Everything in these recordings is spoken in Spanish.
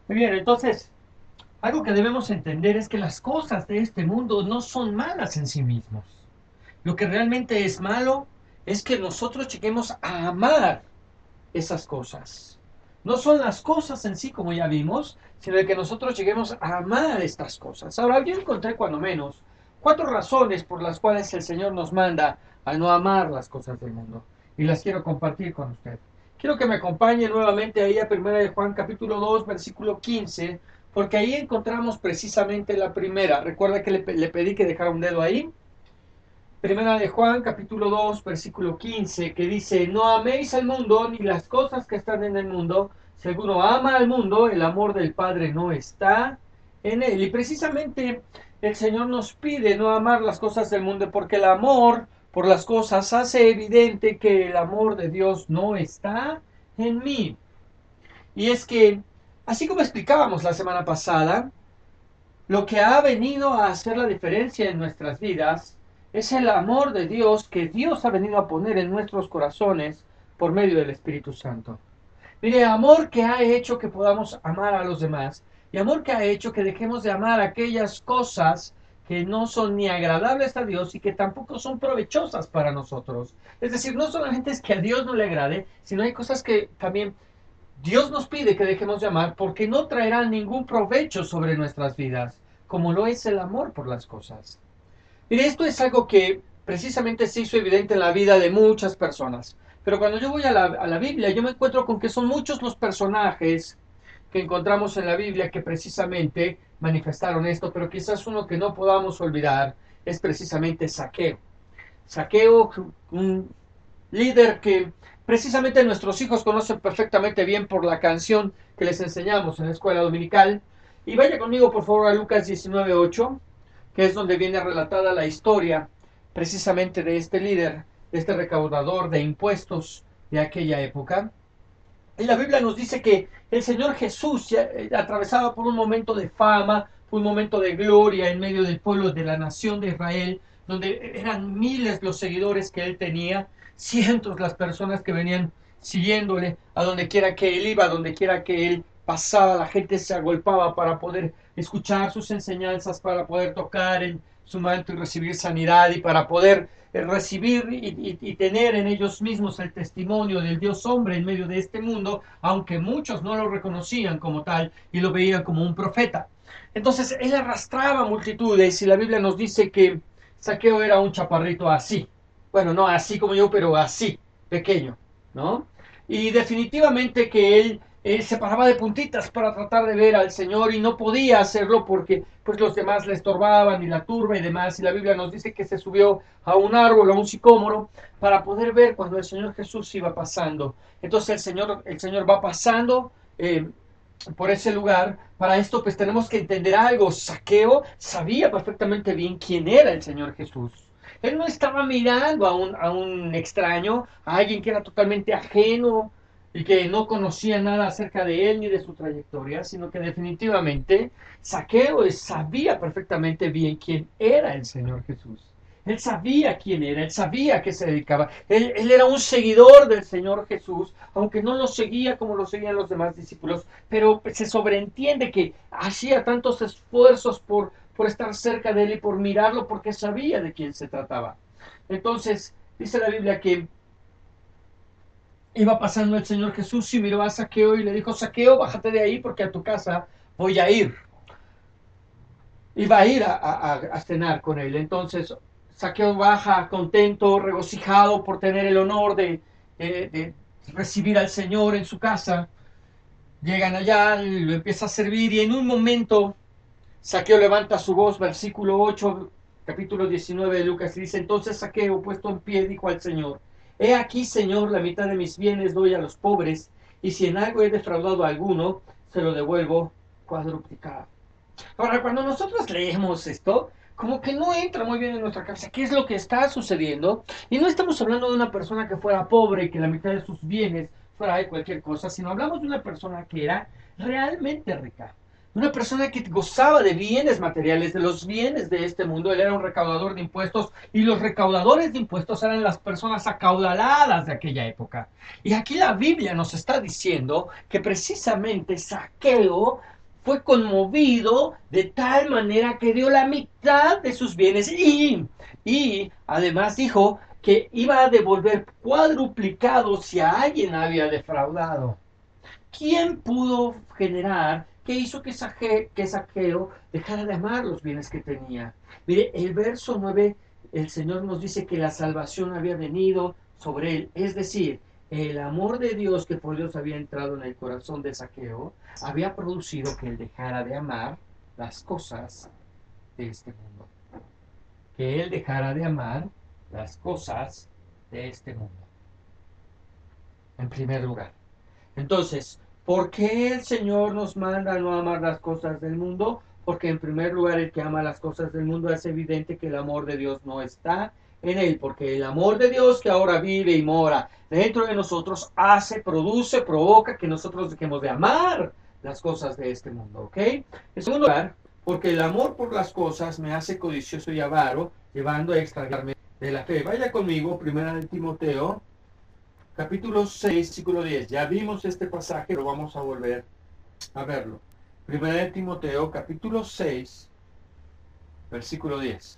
Muy bien, entonces, algo que debemos entender es que las cosas de este mundo no son malas en sí mismos. Lo que realmente es malo es que nosotros lleguemos a amar esas cosas. No son las cosas en sí, como ya vimos, sino de que nosotros lleguemos a amar estas cosas. Ahora, yo encontré cuando menos 4 razones por las cuales el Señor nos manda a no amar las cosas del mundo. Y las quiero compartir con usted. Quiero que me acompañe nuevamente ahí a 1 de Juan capítulo 2 versículo 15, porque ahí encontramos precisamente la primera. Recuerda que le pedí que dejara un dedo ahí. 1 de Juan, capítulo 2 versículo 15, que dice, no améis al mundo ni las cosas que están en el mundo. Si alguno ama al mundo, el amor del Padre no está en él. Y precisamente el Señor nos pide no amar las cosas del mundo, porque el amor por las cosas hace evidente que el amor de Dios no está en mí. Y es que, así como explicábamos la semana pasada, lo que ha venido a hacer la diferencia en nuestras vidas es el amor de Dios que Dios ha venido a poner en nuestros corazones por medio del Espíritu Santo. Mire, amor que ha hecho que podamos amar a los demás y amor que ha hecho que dejemos de amar aquellas cosas que no son ni agradables a Dios y que tampoco son provechosas para nosotros. Es decir, no solamente es que a Dios no le agrade, sino hay cosas que también Dios nos pide que dejemos de amar porque no traerán ningún provecho sobre nuestras vidas, como lo es el amor por las cosas. Mire, esto es algo que precisamente se hizo evidente en la vida de muchas personas. Pero cuando yo voy a la Biblia, yo me encuentro con que son muchos los personajes que encontramos en la Biblia que precisamente manifestaron esto, pero quizás uno que no podamos olvidar es precisamente Saqueo. Saqueo, un líder que precisamente nuestros hijos conocen perfectamente bien por la canción que les enseñamos en la escuela dominical. Y vaya conmigo por favor a Lucas 19:8, que es donde viene relatada la historia precisamente de este líder, de este recaudador de impuestos de aquella época. Y la Biblia nos dice que el Señor Jesús atravesaba por un momento de fama, un momento de gloria en medio del pueblo de la nación de Israel, donde eran miles los seguidores que él tenía, cientos las personas que venían siguiéndole a donde quiera que él iba, a donde quiera que él pasaba, la gente se agolpaba para poder escuchar sus enseñanzas, para poder tocar en su manto y recibir sanidad y para poder recibir y tener en ellos mismos el testimonio del Dios hombre en medio de este mundo, aunque muchos no lo reconocían como tal y lo veían como un profeta. Entonces él arrastraba multitudes y la Biblia nos dice que Saqueo era un chaparrito así. Bueno, no así como yo, pero así, pequeño, ¿no? Y definitivamente que él se paraba de puntitas para tratar de ver al Señor y no podía hacerlo porque pues los demás le estorbaban y la turba y demás. Y la Biblia nos dice que se subió a un árbol, a un sicómoro, para poder ver cuando el Señor Jesús iba pasando. Entonces el Señor va pasando por ese lugar. Para esto pues tenemos que entender algo. Saqueo sabía perfectamente bien quién era el Señor Jesús. Él no estaba mirando a un extraño, a alguien que era totalmente ajeno y que no conocía nada acerca de él ni de su trayectoria, sino que definitivamente Saqueo sabía perfectamente bien quién era el Señor Jesús. Él sabía quién era, él sabía a qué se dedicaba. Él era un seguidor del Señor Jesús, aunque no lo seguía como lo seguían los demás discípulos, pero se sobreentiende que hacía tantos esfuerzos por estar cerca de él y por mirarlo porque sabía de quién se trataba. Entonces, dice la Biblia que iba pasando el Señor Jesús y miró a Saqueo y le dijo, Saqueo, bájate de ahí porque a tu casa voy a ir. Iba a ir a cenar con él. Entonces, Saqueo baja contento, regocijado por tener el honor de recibir al Señor en su casa. Llegan allá, lo empieza a servir y en un momento Saqueo levanta su voz, versículo 8, capítulo 19 de Lucas, y dice, entonces Saqueo, puesto en pie, dijo al Señor, he aquí, Señor, la mitad de mis bienes doy a los pobres, y si en algo he defraudado a alguno, se lo devuelvo cuadruplicado. Ahora, cuando nosotros leemos esto, como que no entra muy bien en nuestra cabeza qué es lo que está sucediendo, y no estamos hablando de una persona que fuera pobre y que la mitad de sus bienes fuera de cualquier cosa, sino hablamos de una persona que era realmente rica, una persona que gozaba de bienes materiales, de los bienes de este mundo. Él era un recaudador de impuestos y los recaudadores de impuestos eran las personas acaudaladas de aquella época. Y aquí la Biblia nos está diciendo que precisamente Saqueo fue conmovido de tal manera que dio la mitad de sus bienes y además dijo que iba a devolver cuadruplicado si a alguien había defraudado. ¿Quién pudo generar? ¿Qué hizo que Saqueo dejara de amar los bienes que tenía? Mire, el verso 9, el Señor nos dice que la salvación había venido sobre él. Es decir, el amor de Dios que por Dios había entrado en el corazón de Saqueo había producido que él dejara de amar las cosas de este mundo. Que él dejara de amar las cosas de este mundo. En primer lugar. Entonces, ¿por qué el Señor nos manda a no amar las cosas del mundo? Porque en primer lugar el que ama las cosas del mundo es evidente que el amor de Dios no está en él, porque el amor de Dios que ahora vive y mora dentro de nosotros hace, produce, provoca que nosotros dejemos de amar las cosas de este mundo, ¿ok? En segundo lugar, porque el amor por las cosas me hace codicioso y avaro, llevando a extraviarme de la fe. Vaya conmigo, primera de Timoteo, capítulo 6, versículo 10. Ya vimos este pasaje, pero vamos a volver a verlo. Primera de Timoteo, capítulo 6, versículo 10.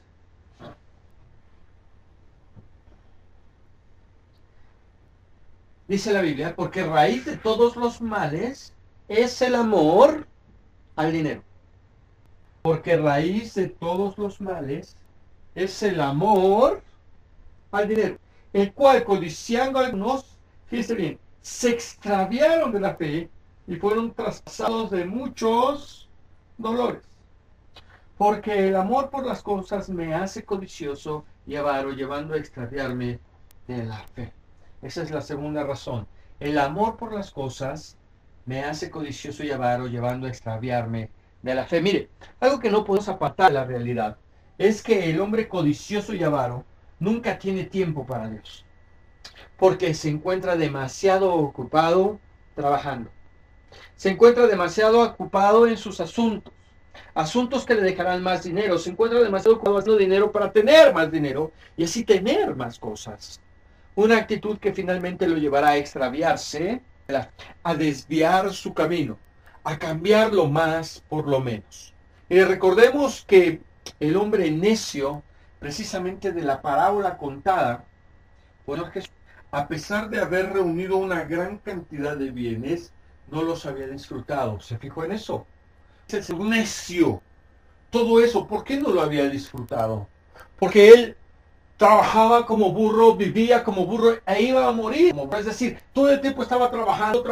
Dice la Biblia, porque raíz de todos los males es el amor al dinero. Porque raíz de todos los males es el amor al dinero, el cual codiciando algunos, fíjense bien, se extraviaron de la fe y fueron traspasados de muchos dolores. Porque el amor por las cosas me hace codicioso y avaro, llevando a extraviarme de la fe. Esa es la segunda razón. El amor por las cosas me hace codicioso y avaro, llevando a extraviarme de la fe. Mire, algo que no podemos apartar de la realidad es que el hombre codicioso y avaro nunca tiene tiempo para Dios, porque se encuentra demasiado ocupado trabajando. Se encuentra demasiado ocupado en sus asuntos que le dejarán más dinero. Se encuentra demasiado ocupado haciendo dinero para tener más dinero y así tener más cosas. Una actitud que finalmente lo llevará a extraviarse, a desviar su camino, a cambiar lo más por lo menos. Y recordemos que el hombre necio, precisamente de la parábola contada, bueno, Jesús, a pesar de haber reunido una gran cantidad de bienes, no los había disfrutado. ¿Se fijó en eso? Es el necio. Todo eso, ¿por qué no lo había disfrutado? Porque él trabajaba como burro, vivía como burro e iba a morir. Es decir, todo el tiempo estaba trabajando.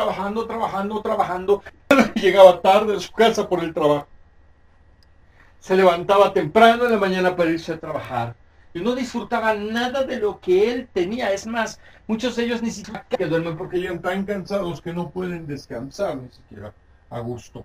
Llegaba tarde a su casa por el trabajo. Se levantaba temprano en la mañana para irse a trabajar. Y no disfrutaba nada de lo que él tenía. Es más, muchos de ellos ni siquiera que duermen porque llegan tan cansados que no pueden descansar ni siquiera a gusto.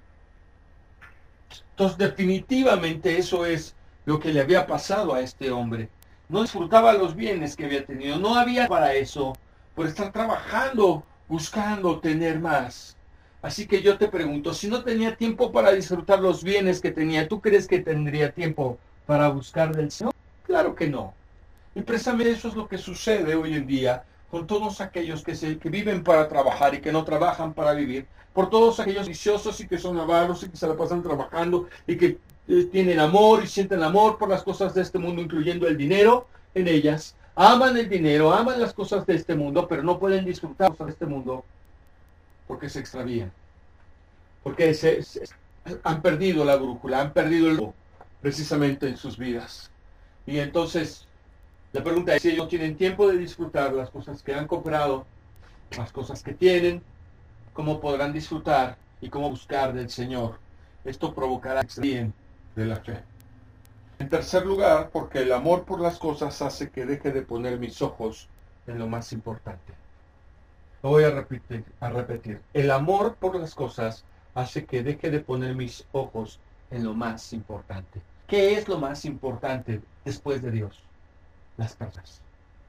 Entonces, definitivamente eso es lo que le había pasado a este hombre. No disfrutaba los bienes que había tenido. No había para eso, por estar trabajando, buscando tener más. Así que yo te pregunto, si no tenía tiempo para disfrutar los bienes que tenía, ¿tú crees que tendría tiempo para buscar del Señor? Claro que no. Y precisamente eso es lo que sucede hoy en día con todos aquellos que viven para trabajar y que no trabajan para vivir, por todos aquellos viciosos y que son avaros y que se la pasan trabajando y que tienen amor y sienten amor por las cosas de este mundo, incluyendo el dinero en ellas. Aman el dinero, aman las cosas de este mundo, pero no pueden disfrutar de este mundo porque se extravían, porque han perdido la brújula, han perdido el precisamente en sus vidas. Y entonces la pregunta es si ellos tienen tiempo de disfrutar las cosas que han comprado, las cosas que tienen, cómo podrán disfrutar y cómo buscar del Señor. Esto provocará que se extravíen de la fe. En tercer lugar, porque el amor por las cosas hace que deje de poner mis ojos en lo más importante. Lo voy a repetir. El amor por las cosas hace que deje de poner mis ojos en lo más importante. ¿Qué es lo más importante después de Dios? Las personas.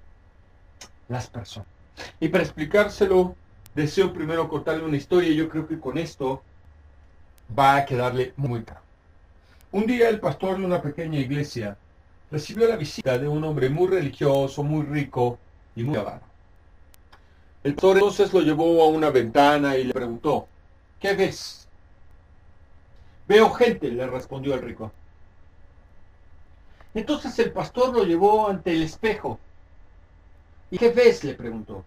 Las personas. Y para explicárselo, deseo primero contarle una historia y yo creo que con esto va a quedarle muy claro. Un día el pastor de una pequeña iglesia recibió la visita de un hombre muy religioso, muy rico y muy avaro. El pastor entonces lo llevó a una ventana y le preguntó, ¿qué ves? Veo gente, le respondió el rico. Entonces el pastor lo llevó ante el espejo. ¿Y qué ves?, le preguntó.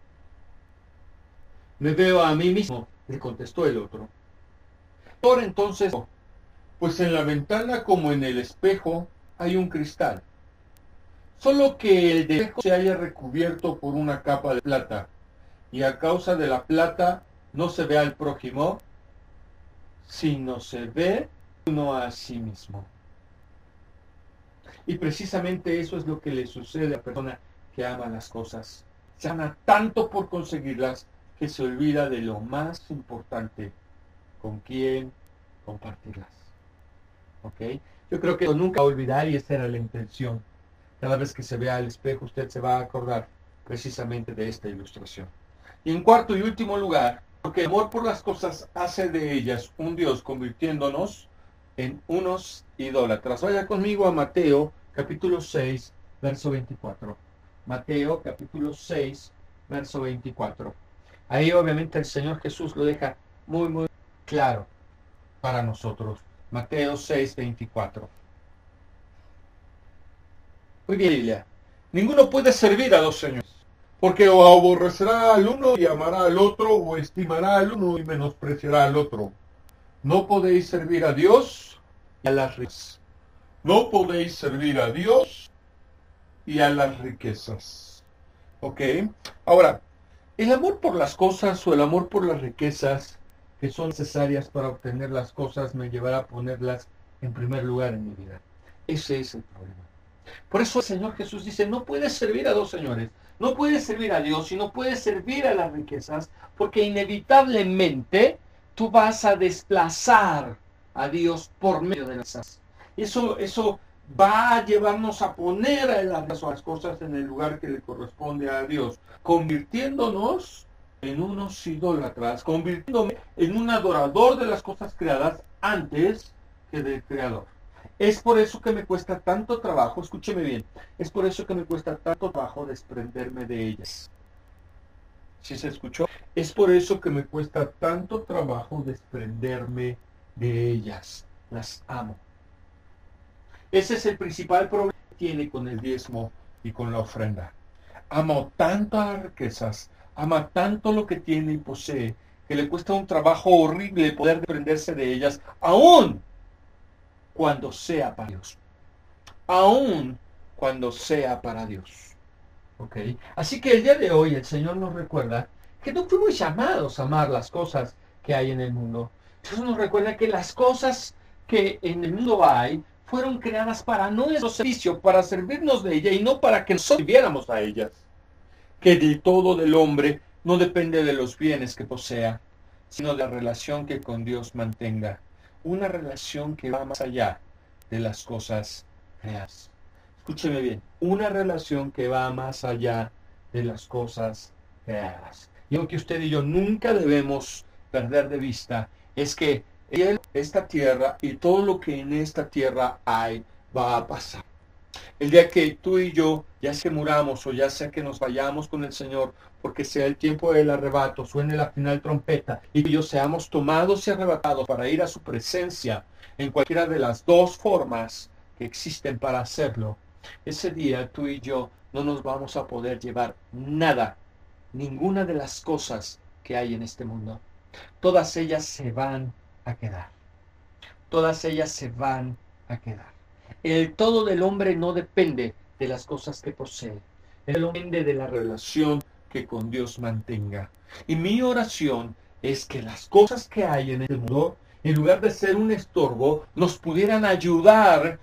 Me veo a mí mismo, le contestó el otro. Por entonces, pues en la ventana como en el espejo hay un cristal, solo que el de espejo se halla recubierto por una capa de plata, y a causa de la plata no se ve al prójimo, sino se ve uno a sí mismo. Y precisamente eso es lo que le sucede a la persona que ama las cosas. Se ama tanto por conseguirlas que se olvida de lo más importante, con quién compartirlas. ¿Ok? Yo creo que nunca va a olvidar, y esa era la intención. Cada vez que se vea al espejo, usted se va a acordar precisamente de esta ilustración. Y en cuarto y último lugar, porque el amor por las cosas hace de ellas un Dios, convirtiéndonos en unos idólatras. Vaya conmigo a Mateo, capítulo 6, verso 24. Mateo, capítulo 6, verso 24. Ahí obviamente el Señor Jesús lo deja muy, muy claro para nosotros. Mateo 6, 24. Muy bien, Biblia. Ninguno puede servir a dos señores, porque o aborrecerá al uno y amará al otro, o estimará al uno y menospreciará al otro. No podéis servir a Dios y a las riquezas. No podéis servir a Dios y a las riquezas. ¿Ok? Ahora, el amor por las cosas o el amor por las riquezas que son necesarias para obtener las cosas me llevará a ponerlas en primer lugar en mi vida. Ese es el problema. Por eso el Señor Jesús dice, no puedes servir a dos señores. No puedes servir a Dios y no puedes servir a las riquezas, porque inevitablemente tú vas a desplazar a Dios por medio de las cosas. Eso va a llevarnos a poner a las cosas en el lugar que le corresponde a Dios, convirtiéndonos en unos idólatras, convirtiéndome en un adorador de las cosas creadas antes que del Creador. Es por eso que me cuesta tanto trabajo, escúcheme bien, es por eso que me cuesta tanto trabajo desprenderme de ellas. ¿Sí se escuchó? Es por eso que me cuesta tanto trabajo desprenderme de ellas. Las amo. Ese es el principal problema que tiene con el diezmo y con la ofrenda. Amo tanto a las riquezas, ama tanto lo que tiene y posee, que le cuesta un trabajo horrible poder desprenderse de ellas, aún cuando sea para Dios. Aún cuando sea para Dios. ¿Ok? Así que el día de hoy el Señor nos recuerda que no fuimos llamados a amar las cosas que hay en el mundo. Jesús nos recuerda que las cosas que en el mundo hay fueron creadas para nuestro servicio, para servirnos de ella y no para que nosotros sirviéramos a ellas. Que del todo del hombre no depende de los bienes que posea, sino de la relación que con Dios mantenga. Una relación que va más allá de las cosas creadas. Escúcheme bien, una relación que va más allá de las cosas creadas. Y lo que usted y yo nunca debemos perder de vista es que esta tierra y todo lo que en esta tierra hay va a pasar. El día que tú y yo, ya sea que muramos o ya sea que nos vayamos con el Señor, porque sea el tiempo del arrebato, suene la final trompeta y que yo seamos tomados y arrebatados para ir a su presencia en cualquiera de las dos formas que existen para hacerlo, ese día tú y yo no nos vamos a poder llevar nada, ninguna de las cosas que hay en este mundo. Todas ellas se van a quedar. Todas ellas se van a quedar. El todo del hombre no depende de las cosas que posee. El hombre depende de la relación que con Dios mantenga. Y mi oración es que las cosas que hay en el mundo, en lugar de ser un estorbo, nos pudieran ayudar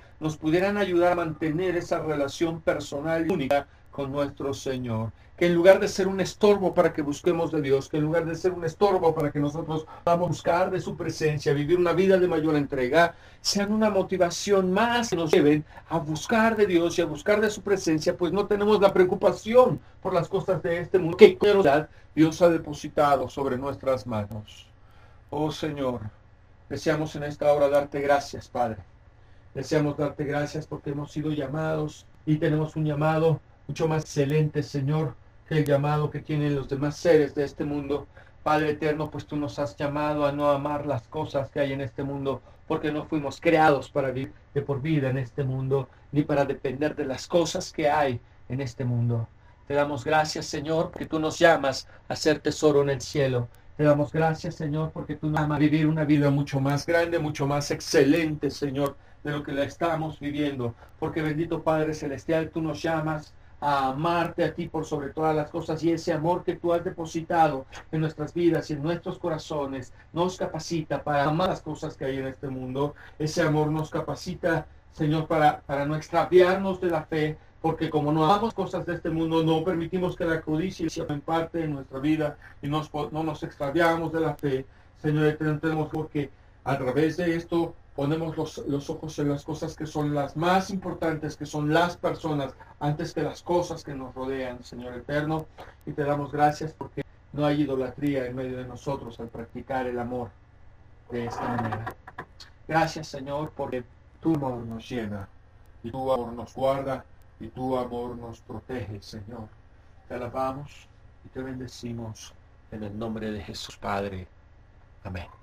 a mantener esa relación personal y única con nuestro Señor. Que en lugar de ser un estorbo para que busquemos de Dios, que en lugar de ser un estorbo para que nosotros vamos a buscar de su presencia, vivir una vida de mayor entrega, sean una motivación más que nos lleven a buscar de Dios y a buscar de su presencia, pues no tenemos la preocupación por las cosas de este mundo que con generosidad Dios ha depositado sobre nuestras manos. Oh Señor, deseamos en esta hora darte gracias, Padre. Deseamos darte gracias porque hemos sido llamados y tenemos un llamado mucho más excelente, Señor, que el llamado que tienen los demás seres de este mundo, Padre eterno, pues tú nos has llamado a no amar las cosas que hay en este mundo, porque no fuimos creados para vivir de por vida en este mundo, ni para depender de las cosas que hay en este mundo. Te damos gracias, Señor, porque tú nos llamas a ser tesoro en el cielo. Te damos gracias, Señor, porque tú nos llamas a vivir una vida mucho más grande, mucho más excelente, Señor, de lo que la estamos viviendo. Porque bendito Padre Celestial, tú nos llamas a amarte a ti por sobre todas las cosas, y ese amor que tú has depositado en nuestras vidas y en nuestros corazones nos capacita para amar las cosas que hay en este mundo. Ese amor nos capacita, Señor, para no extraviarnos de la fe, porque como no amamos cosas de este mundo, no permitimos que la codicia sea parte de nuestra vida y no nos extraviamos de la fe. Señor, tenemos porque a través de esto ponemos los ojos en las cosas que son las más importantes, que son las personas, antes que las cosas que nos rodean, Señor eterno. Y te damos gracias porque no hay idolatría en medio de nosotros al practicar el amor de esta manera. Gracias, Señor, porque tu amor nos llena, y tu amor nos guarda, y tu amor nos protege, Señor. Te alabamos y te bendecimos en el nombre de Jesús, Padre. Amén.